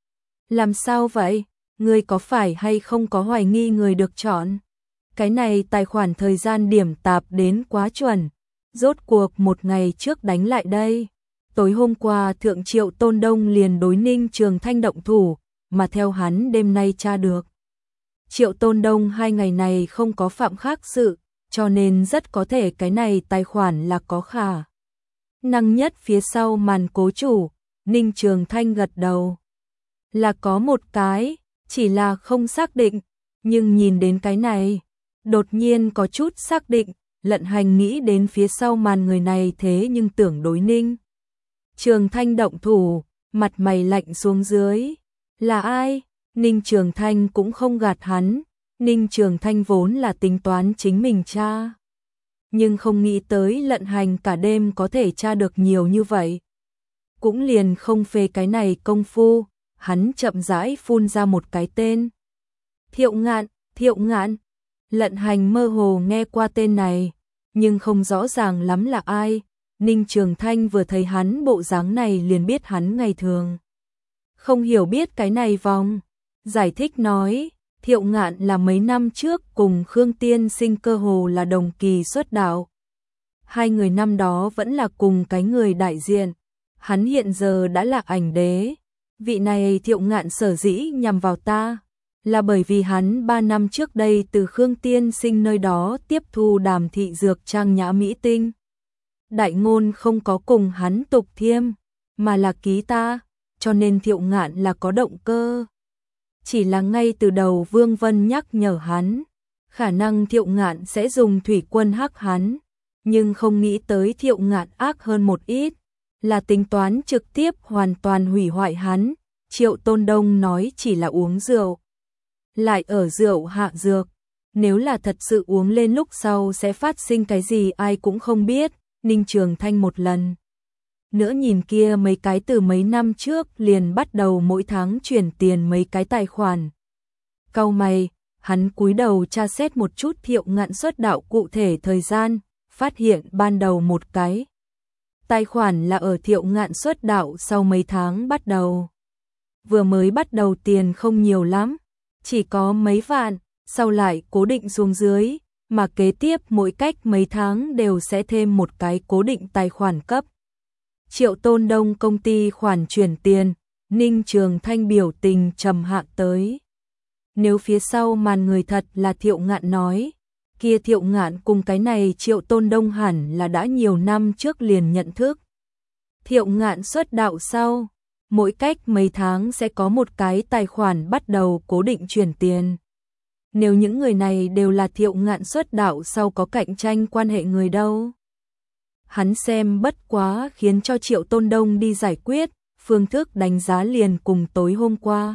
Làm sao vậy? Ngươi có phải hay không có hoài nghi người được chọn? Cái này tài khoản thời gian điểm tạp đến quá chuẩn. Rốt cuộc một ngày trước đánh lại đây. Tối hôm qua Thượng Triệu Tôn Đông liền đối Ninh Trường Thanh động thủ, mà theo hắn đêm nay tra được. Triệu Tôn Đông hai ngày này không có phạm khác sự, cho nên rất có thể cái này tài khoản là có khả năng nhất phía sau màn cố chủ. Ninh Trường Thanh gật đầu. Là có một cái, chỉ là không xác định, nhưng nhìn đến cái này, đột nhiên có chút xác định. Lận Hành nghĩ đến phía sau màn người này thế nhưng tưởng đối Ninh Trường Thanh động thủ, mặt mày lạnh xuống dưới. Là ai? Ninh Trường Thanh cũng không gạt hắn. Ninh Trường Thanh vốn là tính toán chính mình tra, nhưng không nghĩ tới Lận Hành cả đêm có thể tra được nhiều như vậy. Cũng liền không phê cái này công phu, hắn chậm rãi phun ra một cái tên. Thiệu Ngạn, Thiệu Ngạn. Lận Hành mơ hồ nghe qua tên này, nhưng không rõ ràng lắm là ai. Ninh Trường Thanh vừa thấy hắn bộ dáng này liền biết hắn ngày thường không hiểu biết cái này vòng. Giải thích nói, Thiệu Ngạn là mấy năm trước cùng Khương Tiên Sinh cơ hồ là đồng kỳ xuất đạo. Hai người năm đó vẫn là cùng cái người đại diện. Hắn hiện giờ đã là ảnh đế. Vị này Thiệu Ngạn sở dĩ nhằm vào ta, là bởi vì hắn ba năm trước đây từ Khương Tiên Sinh nơi đó tiếp thu Đàm thị dược trang nhã mỹ tinh. Đại ngôn không có cùng hắn tục thiêm, mà là ký ta, cho nên Thiệu Ngạn là có động cơ. Chỉ là ngay từ đầu Vương Vân nhắc nhở hắn, khả năng Thiệu Ngạn sẽ dùng thủy quân hắc hắn, nhưng không nghĩ tới Thiệu Ngạn ác hơn một ít, là tính toán trực tiếp hoàn toàn hủy hoại hắn. Triệu Tôn Đông nói chỉ là uống rượu, lại ở rượu hạ dược, nếu là thật sự uống lên lúc sau sẽ phát sinh cái gì ai cũng không biết. Ninh Trường Thanh một lần nữa nhìn kia mấy cái từ mấy năm trước liền bắt đầu mỗi tháng chuyển tiền mấy cái tài khoản. Cau mày, hắn cúi đầu tra xét một chút Thiệu Ngạn xuất đạo cụ thể thời gian, phát hiện ban đầu một cái tài khoản là ở Thiệu Ngạn xuất đạo sau mấy tháng bắt đầu. Vừa mới bắt đầu tiền không nhiều lắm, chỉ có mấy vạn, sau lại cố định xuống dưới, mà kế tiếp mỗi cách mấy tháng đều sẽ thêm một cái cố định tài khoản cấp. Triệu Tôn Đông công ty khoản chuyển tiền, Ninh Trường Thanh biểu tình trầm hạ tới. Nếu phía sau màn người thật là Thiệu Ngạn nói, kia Thiệu Ngạn cùng cái này Triệu Tôn Đông hẳn là đã nhiều năm trước liền nhận thức. Thiệu Ngạn xuất đạo sau, mỗi cách mấy tháng sẽ có một cái tài khoản bắt đầu cố định chuyển tiền. Nếu những người này đều là Thiệu Ngạn xuất đạo sau có cạnh tranh quan hệ người đâu. Hắn xem bất quá khiến cho Triệu Tôn Đông đi giải quyết, phương thức đánh giá liền cùng tối hôm qua.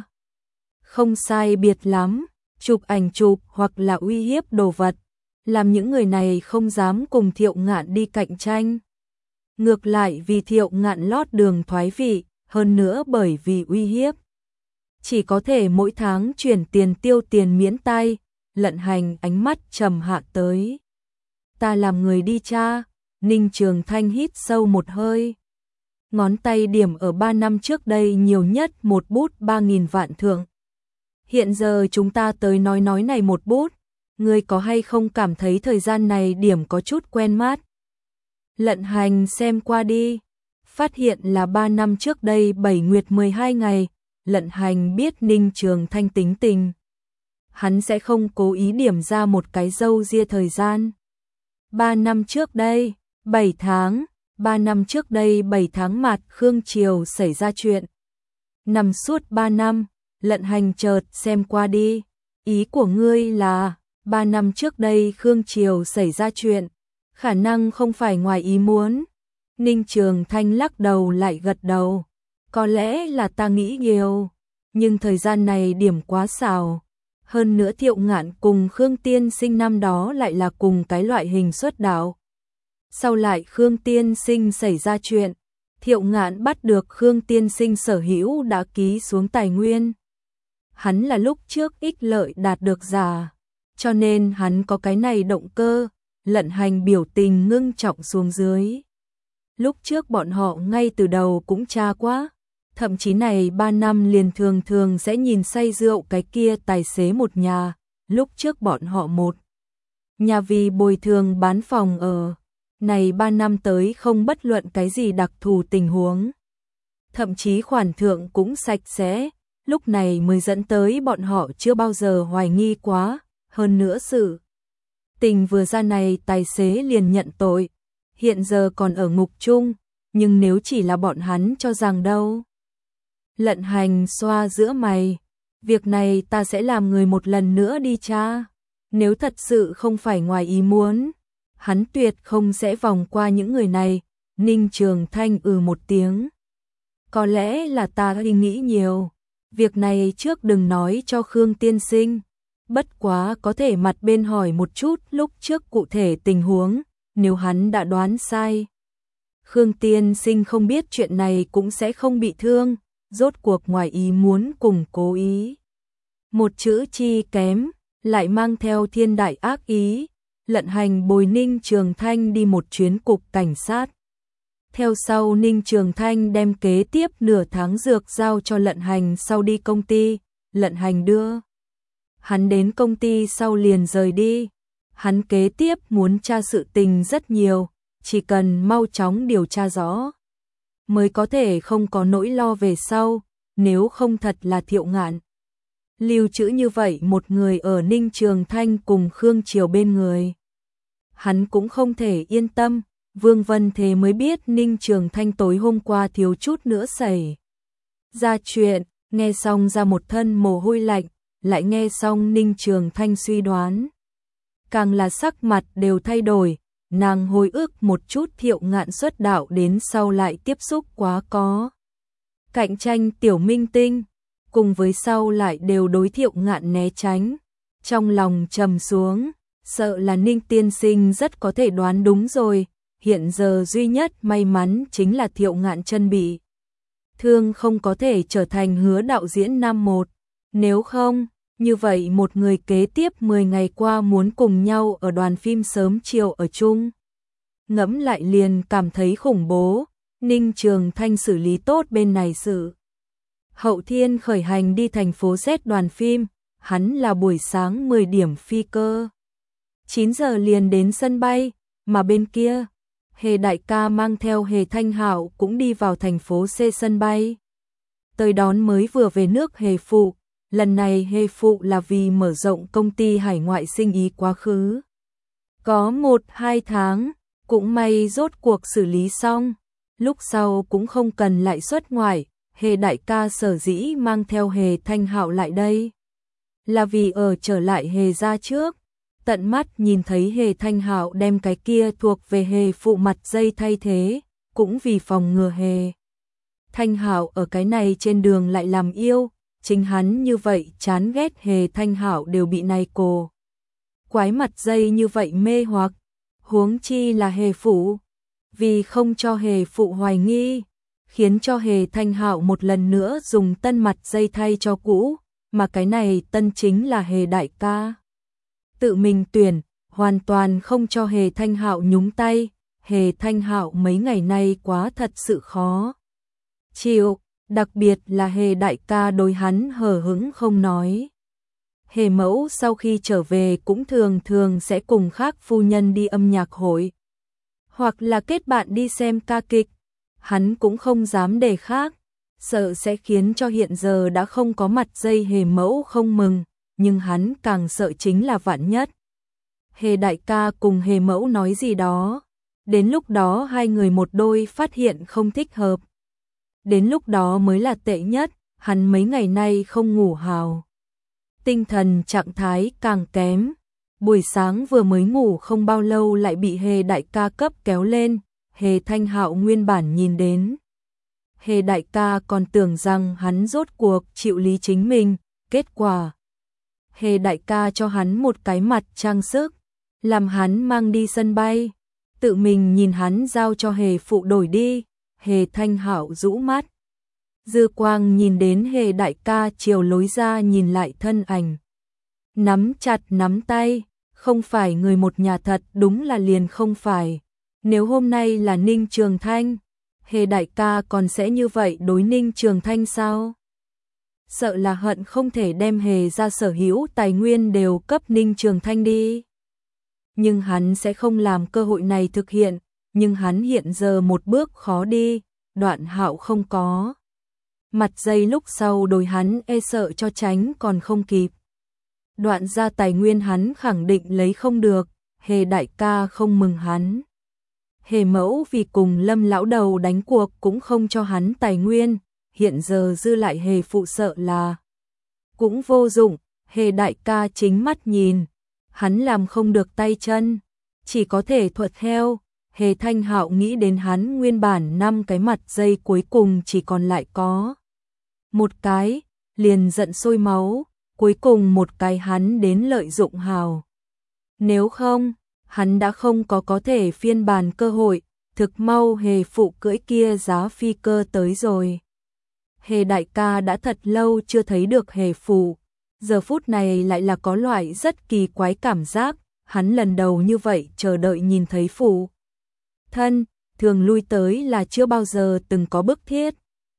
Không sai biệt lắm, chụp ảnh chụp hoặc là uy hiếp đồ vật, làm những người này không dám cùng Thiệu Ngạn đi cạnh tranh. Ngược lại vì Thiệu Ngạn lót đường thoái vị, hơn nữa bởi vì uy hiếp. Chỉ có thể mỗi tháng chuyển tiền tiêu tiền miễn tay. Lận Hành ánh mắt trầm hạ tới. Ta làm người đi cha. Ninh Trường Thanh hít sâu một hơi. Ngón tay điểm ở ba năm trước đây nhiều nhất một bút ba nghìn vạn thượng. Hiện giờ chúng ta tới nói nói này một bút. Ngươi có hay không cảm thấy thời gian này điểm có chút quen mắt? Lận Hành xem qua đi. Phát hiện là ba năm trước đây bảy nguyệt mười hai ngày. Lận Hành biết Ninh Trường Thanh tính tình. Hắn sẽ không cố ý điểm ra một cái dâu ria thời gian. Ba năm trước đây, bảy tháng, ba năm trước đây bảy tháng mặt Khương Triều xảy ra chuyện. Nằm suốt ba năm, Lận Hành chợt xem qua đi. Ý của ngươi là, ba năm trước đây Khương Triều xảy ra chuyện, khả năng không phải ngoài ý muốn. Ninh Trường Thanh lắc đầu lại gật đầu. Có lẽ là ta nghĩ nhiều, nhưng thời gian này điểm quá xào. Hơn nữa Thiệu Ngạn cùng Khương Tiên Sinh năm đó lại là cùng cái loại hình xuất đạo. Sau lại Khương Tiên Sinh xảy ra chuyện, Thiệu Ngạn bắt được Khương Tiên Sinh sở hữu đã ký xuống tài nguyên. Hắn là lúc trước ích lợi đạt được giả, cho nên hắn có cái này động cơ. Lận Hành biểu tình ngưng trọng xuống dưới. Lúc trước bọn họ ngay từ đầu cũng tra quá, Thậm chí này ba năm liền thường thường sẽ nhìn say rượu cái kia tài xế một nhà, lúc trước bọn họ một nhà vì bồi thường bán phòng ở, này ba năm tới không bất luận cái gì đặc thù tình huống. Thậm chí khoản thượng cũng sạch sẽ, lúc này mới dẫn tới bọn họ chưa bao giờ hoài nghi quá, hơn nữa sự tình vừa ra này tài xế liền nhận tội, hiện giờ còn ở ngục chung, nhưng nếu chỉ là bọn hắn cho rằng đâu. Lận Hành xoa giữa mày, việc này ta sẽ làm người một lần nữa đi tra, nếu thật sự không phải ngoài ý muốn, hắn tuyệt không sẽ vòng qua những người này. Ninh Trường Thanh ừ một tiếng. Có lẽ là ta suy nghĩ nhiều, việc này trước đừng nói cho Khương tiên sinh, bất quá có thể mặt bên hỏi một chút lúc trước cụ thể tình huống, nếu hắn đã đoán sai. Khương tiên sinh không biết chuyện này cũng sẽ không bị thương, rốt cuộc ngoài ý muốn cùng cố ý. Một chữ chi kém, lại mang theo thiên đại ác ý. Lận Hành bồi Ninh Trường Thanh đi một chuyến cục cảnh sát. Theo sau Ninh Trường Thanh đem kế tiếp nửa tháng dược giao cho Lận Hành sau đi công ty, Lận Hành đưa hắn đến công ty sau liền rời đi. Hắn kế tiếp muốn tra sự tình rất nhiều, chỉ cần mau chóng điều tra rõ, mới có thể không có nỗi lo về sau, nếu không thật là Thiệu Ngạn lưu trữ như vậy một người ở Ninh Trường Thanh cùng Khương Triều bên người. Hắn cũng không thể yên tâm, Vương Vân thế mới biết Ninh Trường Thanh tối hôm qua thiếu chút nữa xảy ra chuyện, nghe xong ra một thân mồ hôi lạnh, lại nghe xong Ninh Trường Thanh suy đoán. Càng là sắc mặt đều thay đổi, nàng hồi ức một chút Thiệu Ngạn xuất đạo đến sau lại tiếp xúc quá có cạnh tranh tiểu minh tinh, cùng với sau lại đều đối Thiệu Ngạn né tránh, trong lòng trầm xuống, sợ là Ninh tiên sinh rất có thể đoán đúng rồi, hiện giờ duy nhất may mắn chính là Thiệu Ngạn chân bị thương không có thể trở thành Hứa đạo diễn năm một, nếu không, như vậy một người kế tiếp mười ngày qua muốn cùng nhau ở đoàn phim sớm chiều ở chung. Ngẫm lại liền cảm thấy khủng bố, Ninh Trường Thanh xử lý tốt bên này sự. Hậu thiên khởi hành đi thành phố Z đoàn phim, hắn là buổi sáng mười điểm phi cơ. chín giờ liền đến sân bay, mà bên kia, Hề đại ca mang theo Hề Thanh Hạo cũng đi vào thành phố C sân bay. Tới đón mới vừa về nước Hề phụ, lần này Hề phụ là vì mở rộng công ty hải ngoại sinh ý quá khứ. Có một hai tháng, cũng may rốt cuộc xử lý xong, lúc sau cũng không cần lại xuất ngoại. Hề đại ca sở dĩ mang theo Hề Thanh Hạo lại đây, là vì ở trở lại Hề gia trước, tận mắt nhìn thấy Hề Thanh Hạo đem cái kia thuộc về Hề phụ mặt dây thay thế, cũng vì phòng ngừa Hề Thanh Hạo ở cái này trên đường lại làm yêu, chính hắn như vậy chán ghét Hề Thanh Hạo đều bị này cô quái mặt dây như vậy mê hoặc, huống chi là Hề phụ, vì không cho Hề phụ hoài nghi, khiến cho Hề Thanh Hạo một lần nữa dùng tân mặt dây thay cho cũ, mà cái này tân chính là Hề đại ca tự mình tuyển, hoàn toàn không cho Hề Thanh Hạo nhúng tay. Hề Thanh Hạo mấy ngày nay quá thật sự khó chịu, đặc biệt là Hề đại ca đối hắn hờ hững không nói. Hề mẫu sau khi trở về cũng thường thường sẽ cùng khác phu nhân đi âm nhạc hội, hoặc là kết bạn đi xem ca kịch. Hắn cũng không dám đề khác, sợ sẽ khiến cho hiện giờ đã không có mặt dây Hề mẫu không mừng, nhưng hắn càng sợ chính là vạn nhất Hề đại ca cùng Hề mẫu nói gì đó, đến lúc đó hai người một đôi phát hiện không thích hợp, đến lúc đó mới là tệ nhất. Hắn mấy ngày nay không ngủ hào, tinh thần trạng thái càng kém, buổi sáng vừa mới ngủ không bao lâu lại bị Hề đại ca cấp kéo lên. Hề Thanh Hạo nguyên bản nhìn đến Hề đại ca còn tưởng rằng hắn rốt cuộc chịu lý chính mình, kết quả Hề đại ca cho hắn một cái mặt trang sức, làm hắn mang đi sân bay, tự mình nhìn hắn giao cho Hề phụ đổi đi. Hề Thanh Hạo rũ mắt, dư quang nhìn đến Hề đại ca chiều lối ra nhìn lại thân ảnh, nắm chặt nắm tay, không phải người một nhà thật đúng là liền không phải. Nếu hôm nay là Ninh Trường Thanh, Hề đại ca còn sẽ như vậy đối Ninh Trường Thanh sao? Sợ là hận không thể đem Hề ra sở hữu tài nguyên đều cấp Ninh Trường Thanh đi. Nhưng hắn sẽ không làm cơ hội này thực hiện, nhưng hắn hiện giờ một bước khó đi, Đoạn Hạo không có. Mặt dây lúc sau đối hắn e sợ cho tránh còn không kịp. Đoạn ra tài nguyên hắn khẳng định lấy không được, Hề đại ca không mừng hắn. Hề mẫu vì cùng Lâm lão đầu đánh cuộc cũng không cho hắn tài nguyên, hiện giờ dư lại Hề phụ sợ là cũng vô dụng, Hề đại ca chính mắt nhìn, hắn làm không được tay chân, chỉ có thể thuận theo. Hề Thanh Hạo nghĩ đến hắn nguyên bản năm cái mặt dây cuối cùng chỉ còn lại có một cái, liền giận sôi máu, cuối cùng một cái hắn đến lợi dụng hào. Nếu không, hắn đã không có có thể phiên bản cơ hội, thực mau Hề phụ cưỡi kia giá phi cơ tới rồi. Hề đại ca đã thật lâu chưa thấy được Hề phụ, giờ phút này lại là có loại rất kỳ quái cảm giác, hắn lần đầu như vậy chờ đợi nhìn thấy phụ thân, thường lui tới là chưa bao giờ từng có bức thiết.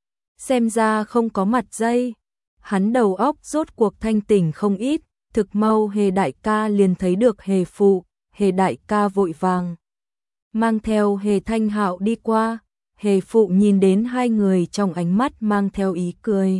Xem ra không có mặt dây, hắn đầu óc rốt cuộc thanh tỉnh không ít, thực mau Hề đại ca liền thấy được Hề phụ, Hề đại ca vội vàng mang theo Hề Thanh Hạo đi qua, Hề phụ nhìn đến hai người trong ánh mắt mang theo ý cười.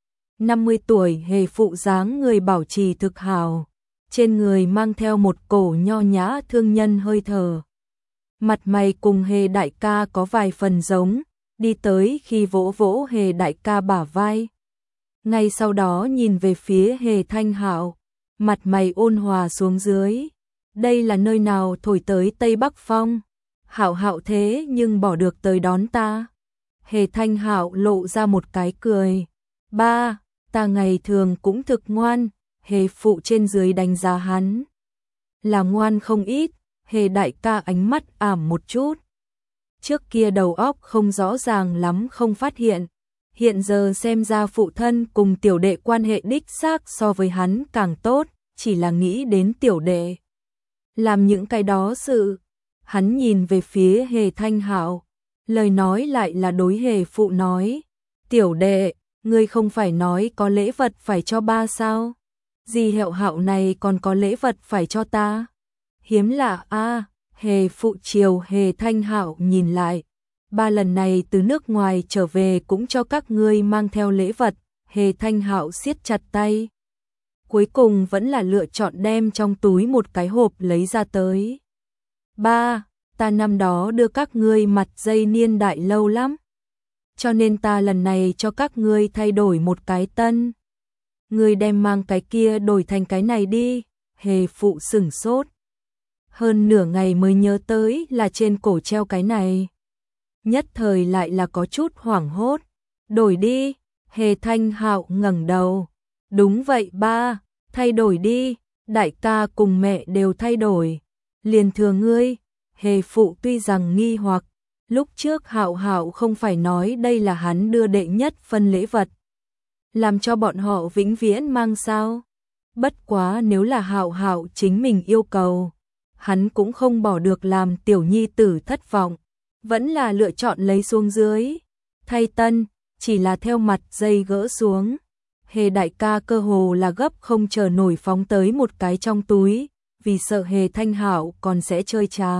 năm mươi tuổi Hề phụ dáng người bảo trì thực hào, trên người mang theo một cổ nho nhã thương nhân hơi thở. Mặt mày cùng Hề đại ca có vài phần giống, đi tới khi vỗ vỗ Hề đại ca bả vai. Ngay sau đó nhìn về phía Hề Thanh Hạo, mặt mày ôn hòa xuống dưới. Đây là nơi nào thổi tới Tây Bắc Phong? Hạo Hạo thế nhưng bỏ được tới đón ta. Hề Thanh Hạo lộ ra một cái cười. Ba, ta ngày thường cũng thực ngoan, Hề phụ trên dưới đánh giá hắn. Là ngoan không ít, Hề đại ca ánh mắt ảm một chút. Trước kia đầu óc không rõ ràng lắm không phát hiện. Hiện giờ xem ra phụ thân cùng tiểu đệ quan hệ đích xác so với hắn càng tốt, chỉ là nghĩ đến tiểu đệ. Làm những cái đó sự, hắn nhìn về phía Hề Thanh Hạo, lời nói lại là đối Hề phụ nói, tiểu đệ, ngươi không phải nói có lễ vật phải cho ba sao? Dì Hạo Hạo này còn có lễ vật phải cho ta? Hiếm lạ a. Hề phụ chiều Hề Thanh Hạo nhìn lại, ba lần này từ nước ngoài trở về cũng cho các ngươi mang theo lễ vật. Hề Thanh Hạo siết chặt tay, cuối cùng vẫn là lựa chọn đem trong túi một cái hộp lấy ra tới. Ba, ta năm đó đưa các ngươi mặt dây niên đại lâu lắm, cho nên ta lần này cho các ngươi thay đổi một cái tân. Ngươi đem mang cái kia đổi thành cái này đi. Hề phụ sửng sốt, hơn nửa ngày mới nhớ tới là trên cổ treo cái này. Nhất thời lại là có chút hoảng hốt. Đổi đi. Hề Thanh Hạo ngẩng đầu. Đúng vậy ba, thay đổi đi, đại ca cùng mẹ đều thay đổi. Liền thừa ngươi. Hề phụ tuy rằng nghi hoặc, lúc trước Hạo Hạo không phải nói đây là hắn đưa đệ nhất phân lễ vật, làm cho bọn họ vĩnh viễn mang sao? Bất quá nếu là Hạo Hạo chính mình yêu cầu, hắn cũng không bỏ được làm tiểu nhi tử thất vọng, vẫn là lựa chọn lấy xuống dưới. Thay tân, chỉ là theo mặt dây gỡ xuống. Hề đại ca cơ hồ là gấp không chờ nổi phóng tới một cái trong túi, vì sợ Hề Thanh Hạo còn sẽ chơi trá.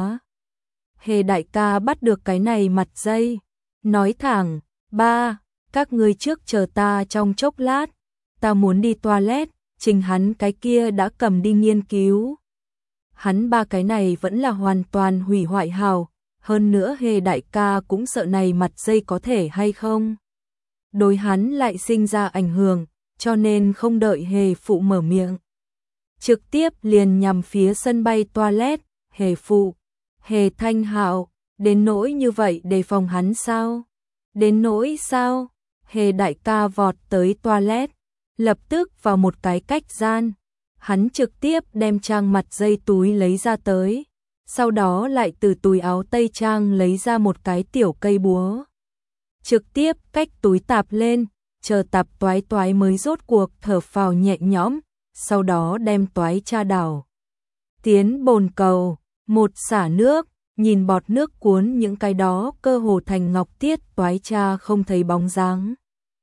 Hề đại ca bắt được cái này mặt dây, nói thẳng, ba, các ngươi trước chờ ta trong chốc lát, ta muốn đi toilet. Trình hắn cái kia đã cầm đi nghiên cứu. Hắn ba cái này vẫn là hoàn toàn hủy hoại hào, hơn nữa Hề đại ca cũng sợ này mặt dây có thể hay không. Đối hắn lại sinh ra ảnh hưởng, cho nên không đợi Hề phụ mở miệng, trực tiếp liền nhằm phía sân bay toilet. Hề phụ, Hề Thanh Hạo, đến nỗi như vậy đề phòng hắn sao? Đến nỗi sao? Hề đại ca vọt tới toilet, lập tức vào một cái cách gian, hắn trực tiếp đem trang mặt dây túi lấy ra tới, sau đó lại từ túi áo tây trang lấy ra một cái tiểu cây búa, trực tiếp cách túi tạp lên, chờ tạp toái toái mới rốt cuộc thở phào nhẹ nhõm, sau đó đem toái cha đảo tiến bồn cầu, một xả nước, nhìn bọt nước cuốn những cái đó cơ hồ thành ngọc tiết toái cha không thấy bóng dáng.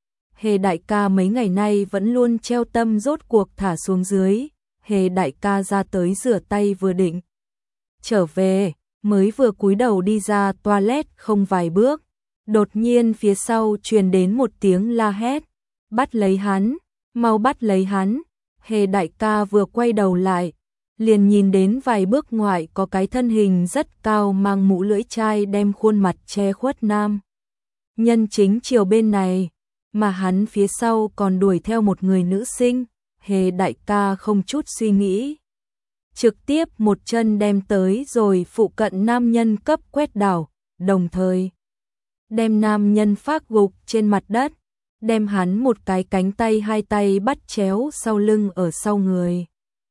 Hề đại ca mấy ngày nay vẫn luôn treo tâm rốt cuộc thả xuống dưới, Hề đại ca ra tới rửa tay vừa định trở về, mới vừa cúi đầu đi ra toilet không vài bước, đột nhiên phía sau truyền đến một tiếng la hét, bắt lấy hắn, mau bắt lấy hắn. Hề đại ca vừa quay đầu lại, liền nhìn đến vài bước ngoại có cái thân hình rất cao mang mũ lưỡi chai đem khuôn mặt che khuất nam. Nhân chính chiều bên này, mà hắn phía sau còn đuổi theo một người nữ sinh, Hề đại ca không chút suy nghĩ. Trực tiếp một chân đem tới rồi phụ cận nam nhân cấp quét đảo, đồng thời đem nam nhân phát gục trên mặt đất, đem hắn một cái cánh tay hai tay bắt chéo sau lưng ở sau người.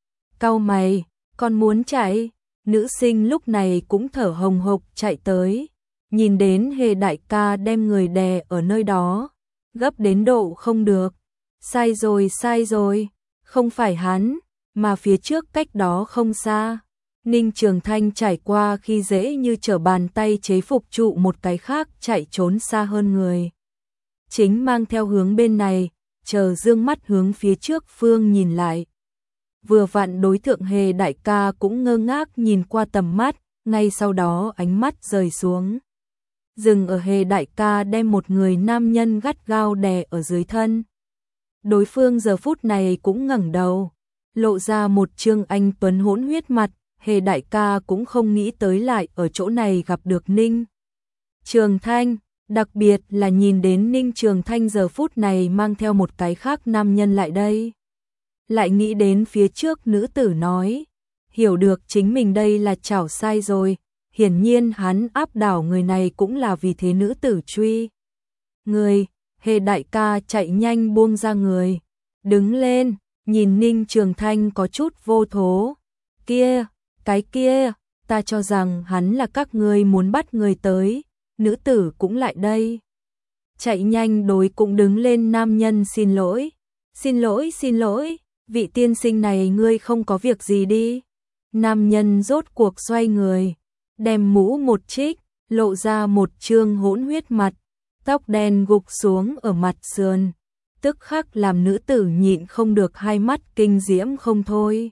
Cau mày, còn muốn chạy? Nữ sinh lúc này cũng thở hồng hộc chạy tới, nhìn đến Hề đại ca đem người đè ở nơi đó, gấp đến độ không được. Sai rồi, sai rồi, không phải hắn, mà phía trước cách đó không xa. Ninh Trường Thanh trải qua khi dễ như trở bàn tay chế phục trụ một cái khác chạy trốn xa hơn người. Chính mang theo hướng bên này, chờ dương mắt hướng phía trước phương nhìn lại. Vừa vặn đối thượng Hề đại ca cũng ngơ ngác nhìn qua tầm mắt, ngay sau đó ánh mắt rời xuống. Dừng ở Hề đại ca đem một người nam nhân gắt gao đè ở dưới thân. Đối phương giờ phút này cũng ngẩng đầu, lộ ra một trương anh tuấn hỗn huyết mặt, Hề đại ca cũng không nghĩ tới lại ở chỗ này gặp được Ninh Trường Thanh, đặc biệt là nhìn đến Ninh Trường Thanh giờ phút này mang theo một cái khác nam nhân lại đây. Lại nghĩ đến phía trước nữ tử nói, hiểu được chính mình đây là chảo sai rồi, hiển nhiên hắn áp đảo người này cũng là vì thế nữ tử truy. Người, Hề đại ca chạy nhanh buông ra người, đứng lên, nhìn Ninh Trường Thanh có chút vô thố. Kia, cái kia, ta cho rằng hắn là các ngươi muốn bắt người tới, nữ tử cũng lại đây. Chạy nhanh đối cũng đứng lên nam nhân xin lỗi. Xin lỗi, xin lỗi, vị tiên sinh này ngươi không có việc gì đi. Nam nhân rốt cuộc xoay người, đem mũ một trích, lộ ra một trương hỗn huyết mặt, tóc đen gục xuống ở mặt sườn, tức khắc làm nữ tử nhịn không được hai mắt kinh diễm không thôi.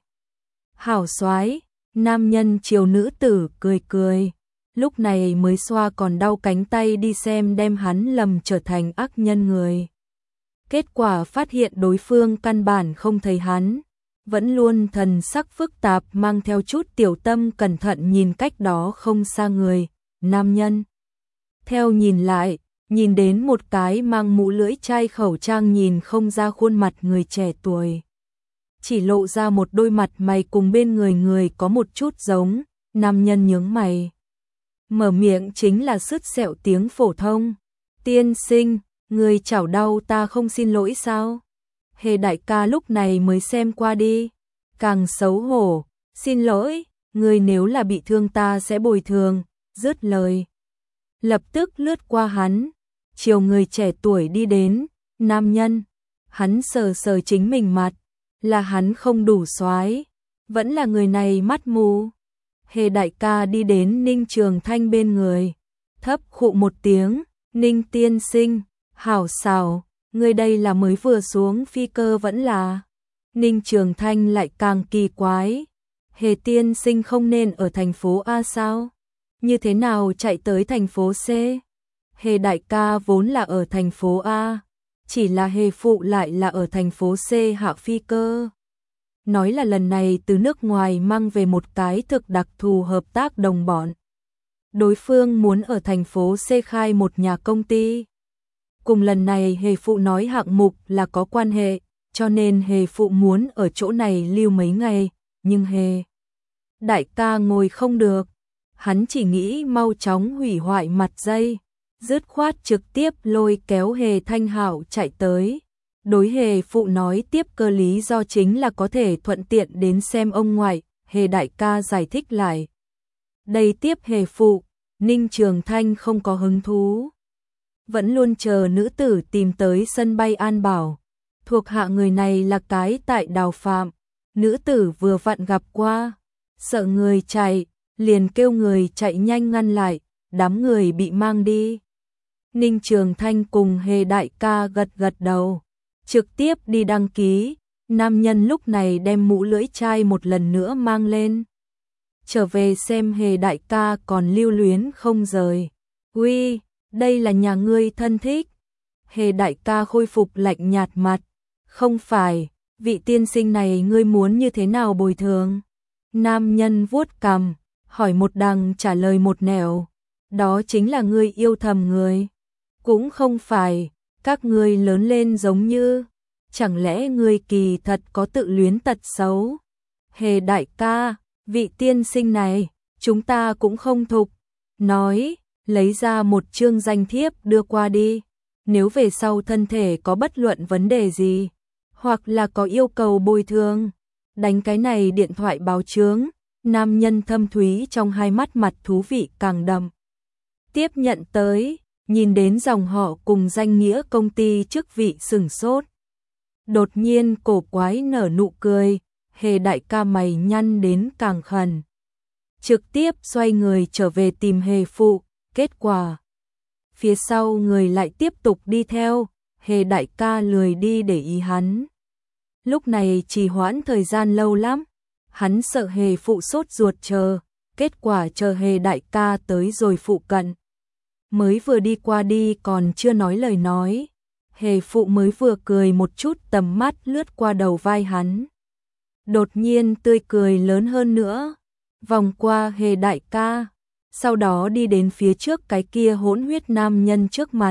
Hảo soái, nam nhân chiều nữ tử cười cười, lúc này mới xoa còn đau cánh tay đi xem đem hắn lầm trở thành ác nhân người. Kết quả phát hiện đối phương căn bản không thấy hắn, vẫn luôn thần sắc phức tạp mang theo chút tiểu tâm cẩn thận nhìn cách đó không xa người, nam nhân. Theo nhìn lại, nhìn đến một cái mang mũ lưỡi chai khẩu trang nhìn không ra khuôn mặt người trẻ tuổi. Chỉ lộ ra một đôi mặt mày cùng bên người người có một chút giống, nam nhân nhướng mày. Mở miệng chính là sứt sẹo tiếng phổ thông. Tiên sinh, người chảo đau ta không xin lỗi sao? Hề đại ca lúc này mới xem qua đi, càng xấu hổ, xin lỗi, người nếu là bị thương ta sẽ bồi thường, dứt lời. Lập tức lướt qua hắn, chiều người trẻ tuổi đi đến, nam nhân, hắn sờ sờ chính mình mặt, là hắn không đủ soái, vẫn là người này mắt mù. Hề đại ca đi đến Ninh Trường Thanh bên người, thấp khụ một tiếng, Ninh tiên sinh, hảo xảo, người đây là mới vừa xuống phi cơ vẫn là. Ninh Trường Thanh lại càng kỳ quái, Hề tiên sinh không nên ở thành phố A sao? Như thế nào chạy tới thành phố C? Hề đại ca vốn là ở thành phố A, chỉ là Hề phụ lại là ở thành phố C hạ phi cơ. Nói là lần này từ nước ngoài mang về một cái thực đặc thù hợp tác đồng bọn. Đối phương muốn ở thành phố C khai một nhà công ty. Cùng lần này Hề phụ nói hạng mục là có quan hệ, cho nên Hề phụ muốn ở chỗ này lưu mấy ngày, nhưng Hề đại ca ngồi không được. Hắn chỉ nghĩ mau chóng hủy hoại mặt dây, dứt khoát trực tiếp lôi kéo Hề Thanh Hạo chạy tới. Đối Hề phụ nói tiếp cơ lý do chính là có thể thuận tiện đến xem ông ngoại, Hề đại ca giải thích lại. Đây tiếp Hề phụ, Ninh Trường Thanh không có hứng thú. Vẫn luôn chờ nữ tử tìm tới sân bay An Bảo. Thuộc hạ người này là cái tại Đào Phạm. Nữ tử vừa vặn gặp qua, sợ người chạy, liền kêu người chạy nhanh ngăn lại, đám người bị mang đi. Ninh Trường Thanh cùng Hề đại ca gật gật đầu, trực tiếp đi đăng ký. Nam nhân lúc này đem mũ lưỡi chai một lần nữa mang lên. Trở về xem Hề đại ca còn lưu luyến không rời. Uy, đây là nhà ngươi thân thích. Hề đại ca khôi phục lạnh nhạt mặt. Không phải, vị tiên sinh này ngươi muốn như thế nào bồi thường? Nam nhân vuốt cằm, hỏi một đằng trả lời một nẻo. Đó chính là ngươi yêu thầm người. Cũng không phải, các ngươi lớn lên giống như, chẳng lẽ ngươi kỳ thật có tự luyến tật xấu? Hề đại ca, vị tiên sinh này, chúng ta cũng không thục. Nói, lấy ra một chương danh thiếp đưa qua đi. Nếu về sau thân thể có bất luận vấn đề gì, hoặc là có yêu cầu bồi thường, đánh cái này điện thoại báo chướng. Nam nhân thâm thúy trong hai mắt mặt thú vị càng đậm. Tiếp nhận tới, nhìn đến dòng họ cùng danh nghĩa công ty chức vị sửng sốt. Đột nhiên cổ quái nở nụ cười, Hề đại ca mày nhăn đến càng khẩn. Trực tiếp xoay người trở về tìm Hề phụ, kết quả. Phía sau người lại tiếp tục đi theo, Hề đại ca lười đi để ý hắn. Lúc này trì hoãn thời gian lâu lắm, hắn sợ Hề phụ sốt ruột chờ, kết quả chờ Hề đại ca tới rồi phụ cận. Mới vừa đi qua đi còn chưa nói lời nói, Hề phụ mới vừa cười một chút, tầm mắt lướt qua đầu vai hắn. Đột nhiên tươi cười lớn hơn nữa, vòng qua Hề đại ca, sau đó đi đến phía trước cái kia hỗn huyết nam nhân trước mặt.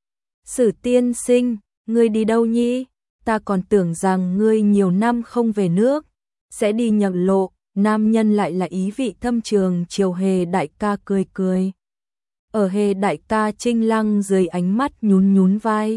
Sử tiên sinh, ngươi đi đâu nhi? Ta còn tưởng rằng ngươi nhiều năm không về nước, sẽ đi nhận lộ. Nam nhân lại là ý vị thâm trường chiều Hề đại ca cười cười. Ở Hề đại ca trinh lăng dưới ánh mắt nhún nhún vai.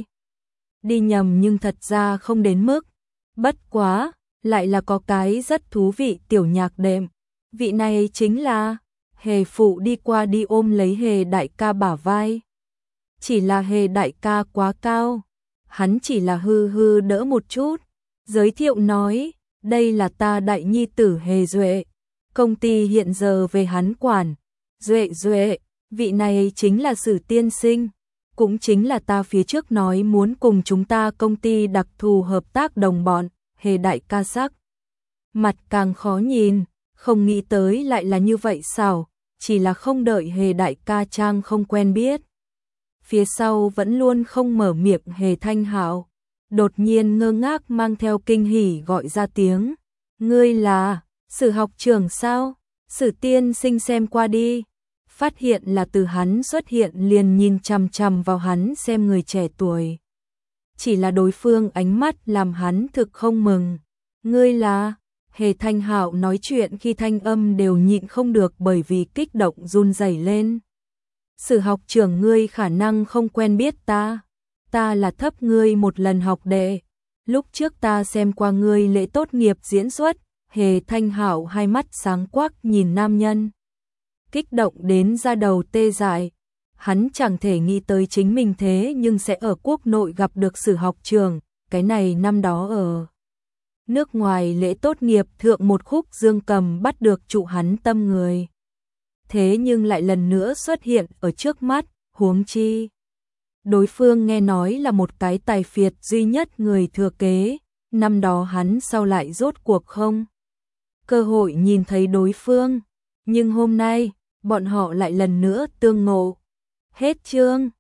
Đi nhầm nhưng thật ra không đến mức. Bất quá, lại là có cái rất thú vị tiểu nhạc đệm. Vị này chính là Hề phụ đi qua đi ôm lấy Hề đại ca bả vai. Chỉ là Hề đại ca quá cao, hắn chỉ là hư hư đỡ một chút, giới thiệu nói, đây là ta đại nhi tử Hề Duệ, công ty hiện giờ về hắn quản. Duệ Duệ, vị này chính là Sử tiên sinh, cũng chính là ta phía trước nói muốn cùng chúng ta công ty đặc thù hợp tác đồng bọn. Hề đại ca sắc mặt càng khó nhìn, không nghĩ tới lại là như vậy sao, chỉ là không đợi Hề đại ca trang không quen biết. Phía sau vẫn luôn không mở miệng Hề Thanh Hạo, đột nhiên ngơ ngác mang theo kinh hỉ gọi ra tiếng. Ngươi là Sử học trưởng sao? Sử tiên sinh xem qua đi. Phát hiện là từ hắn xuất hiện liền nhìn chằm chằm vào hắn xem người trẻ tuổi. Chỉ là đối phương ánh mắt làm hắn thực không mừng. Ngươi là? Hề Thanh Hạo nói chuyện khi thanh âm đều nhịn không được bởi vì kích động run rẩy lên. Sử học trưởng, ngươi khả năng không quen biết ta. Ta là thấp ngươi một lần học đệ. Lúc trước ta xem qua ngươi lễ tốt nghiệp diễn xuất. Hề Thanh Hạo hai mắt sáng quắc nhìn nam nhân. Kích động đến da đầu tê dại. Hắn chẳng thể nghĩ tới chính mình thế nhưng sẽ ở quốc nội gặp được Sử học trưởng. Cái này năm đó ở nước ngoài lễ tốt nghiệp thượng một khúc dương cầm bắt được trụ hắn tâm người. Thế nhưng lại lần nữa xuất hiện ở trước mắt, huống chi. Đối phương nghe nói là một cái tài phiệt duy nhất người thừa kế, năm đó hắn sau lại rốt cuộc không cơ hội nhìn thấy đối phương, nhưng hôm nay, bọn họ lại lần nữa tương ngộ. Hết chương.